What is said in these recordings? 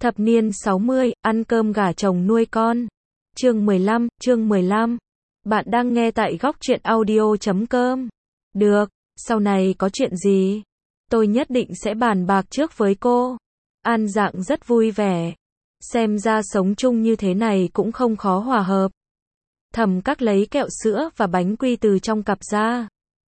Thập niên 60, ăn cơm gà chồng nuôi con. Chương 15. Bạn đang nghe tại góc truyện audio.com. Được, sau này có chuyện gì, tôi nhất định sẽ bàn bạc trước với cô. An Dạng rất vui vẻ. Xem ra sống chung như thế này cũng không khó hòa hợp. Thẩm Các lấy kẹo sữa và bánh quy từ trong cặp ra.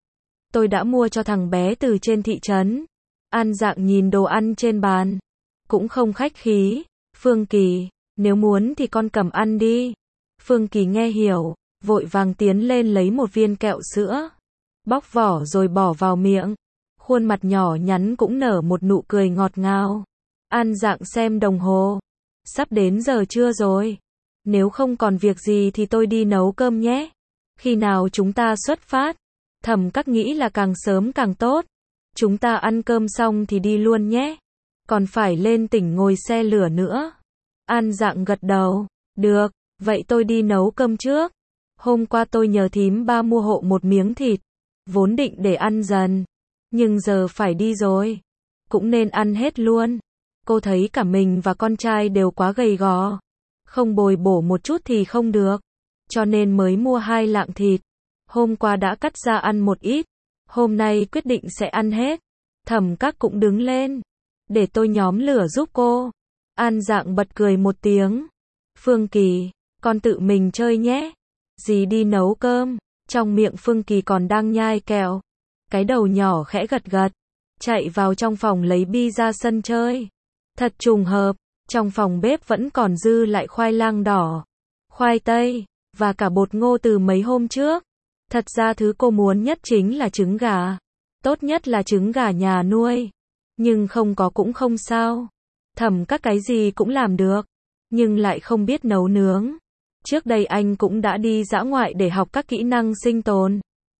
Tôi đã mua cho thằng bé từ trên thị trấn. An Dạng nhìn đồ ăn trên bàn, cũng không khách khí. Phương Kỳ, nếu muốn thì con cầm ăn đi. Phương Kỳ nghe hiểu, vội vàng tiến lên lấy một viên kẹo sữa, bóc vỏ rồi bỏ vào miệng. Khuôn mặt nhỏ nhắn cũng nở một nụ cười ngọt ngào. An Dạng xem đồng hồ, sắp đến giờ trưa rồi. Nếu không còn việc gì thì tôi đi nấu cơm nhé. Khi nào chúng ta xuất phát? Thẩm Các nghĩ là càng sớm càng tốt. Chúng ta ăn cơm xong thì đi luôn nhé. Còn phải lên tỉnh ngồi xe lửa nữa. An Dạng gật đầu. Được, vậy tôi đi nấu cơm trước. Hôm qua tôi nhờ thím ba mua hộ một miếng thịt, vốn định để ăn dần, nhưng giờ phải đi rồi, cũng nên ăn hết luôn. Cô thấy cả mình và con trai đều quá gầy gò, không bồi bổ một chút thì không được, cho nên mới mua 2 lạng thịt. Hôm qua đã cắt ra ăn một ít, hôm nay quyết định sẽ ăn hết. Thẩm Các cũng đứng lên. Để tôi nhóm lửa giúp cô. An Dạng bật cười một tiếng. Phương Kỳ, con tự mình chơi nhé. Dì đi nấu cơm. Trong miệng Phương Kỳ còn đang nhai kẹo. Cái đầu nhỏ khẽ gật gật, chạy vào trong phòng lấy bi ra sân chơi. Thật trùng hợp, trong phòng bếp vẫn còn dư lại khoai lang đỏ, khoai tây, và cả bột ngô từ mấy hôm trước. Thật ra thứ cô muốn nhất chính là trứng gà. Tốt nhất là trứng gà nhà nuôi. Nhưng không có cũng không sao. Thẩm Các cái gì cũng làm được, nhưng lại không biết nấu nướng. Trước đây anh cũng đã đi dã ngoại để học các kỹ năng sinh tồn.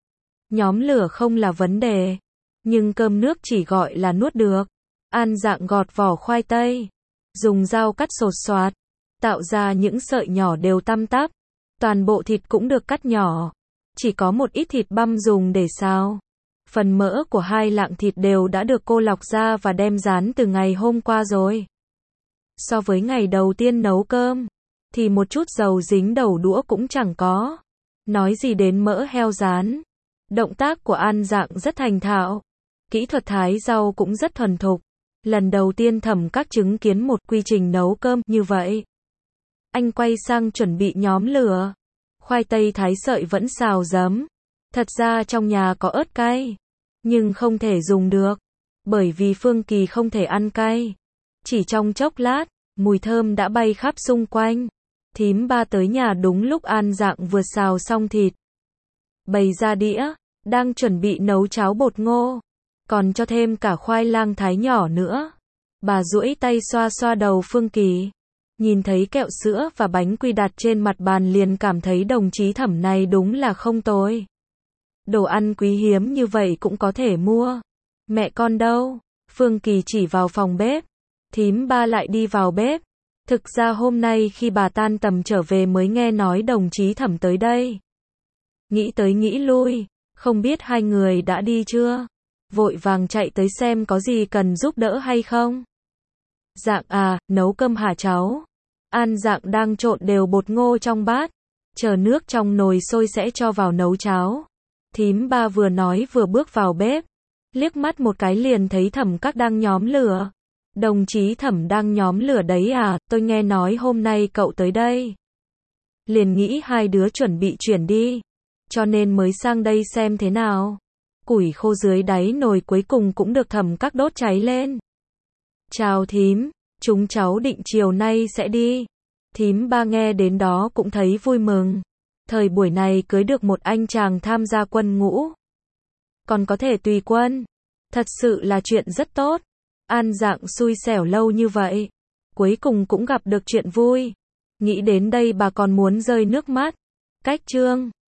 Nhóm lửa không là vấn đề, nhưng cơm nước chỉ gọi là nuốt được. An Dạng gọt vỏ khoai tây, dùng dao cắt sột soạt, tạo ra những sợi nhỏ đều tăm tắp. Toàn bộ thịt cũng được cắt nhỏ, chỉ có một ít thịt băm dùng để xào. Phần mỡ của 2 lạng thịt đều đã được cô lọc ra và đem rán từ ngày hôm qua rồi. So với ngày đầu tiên nấu cơm, thì một chút dầu dính đầu đũa cũng chẳng có. Nói gì đến mỡ heo rán. Động tác của An Dạng rất thành thạo. Kỹ thuật thái rau cũng rất thuần thục. Lần đầu tiên Thẩm Các chứng kiến một quy trình nấu cơm như vậy. Anh quay sang chuẩn bị nhóm lửa. Khoai tây thái sợi vẫn xào giấm. Thật ra trong nhà có ớt cay, nhưng không thể dùng được, bởi vì Phương Kỳ không thể ăn cay. Chỉ trong chốc lát, mùi thơm đã bay khắp xung quanh. Thím ba tới nhà đúng lúc An Dạng vừa xào xong thịt, bày ra đĩa, đang chuẩn bị nấu cháo bột ngô, còn cho thêm cả khoai lang thái nhỏ nữa. Bà duỗi tay xoa xoa đầu Phương Kỳ, nhìn thấy kẹo sữa và bánh quy đặt trên mặt bàn liền cảm thấy đồng chí Thẩm này đúng là không tồi. Đồ ăn quý hiếm như vậy cũng có thể mua. Mẹ con đâu? Phương Kỳ chỉ vào phòng bếp. Thím ba lại đi vào bếp. Thực ra hôm nay khi bà tan tầm trở về mới nghe nói đồng chí Thẩm tới đây. Nghĩ tới nghĩ lui, không biết hai người đã đi chưa? Vội vàng chạy tới xem có gì cần giúp đỡ hay không. Dạng à, nấu cơm hả cháu? An Dạng đang trộn đều bột ngô trong bát, chờ nước trong nồi sôi sẽ cho vào nấu cháo. Thím ba vừa nói vừa bước vào bếp, liếc mắt một cái liền thấy Thẩm Các đang nhóm lửa. Đồng chí Thẩm đang nhóm lửa đấy à, tôi nghe nói hôm nay cậu tới đây. Liền nghĩ hai đứa chuẩn bị chuyển đi, cho nên mới sang đây xem thế nào. Củi khô dưới đáy nồi cuối cùng cũng được Thẩm Các đốt cháy lên. Chào thím, chúng cháu định chiều nay sẽ đi. Thím ba nghe đến đó cũng thấy vui mừng. Thời buổi này cưới được một anh chàng tham gia quân ngũ, còn có thể tùy quân, thật sự là chuyện rất tốt. An Dạng xui xẻo lâu như vậy, cuối cùng cũng gặp được chuyện vui. Nghĩ đến đây bà còn muốn rơi nước mắt. Cách chương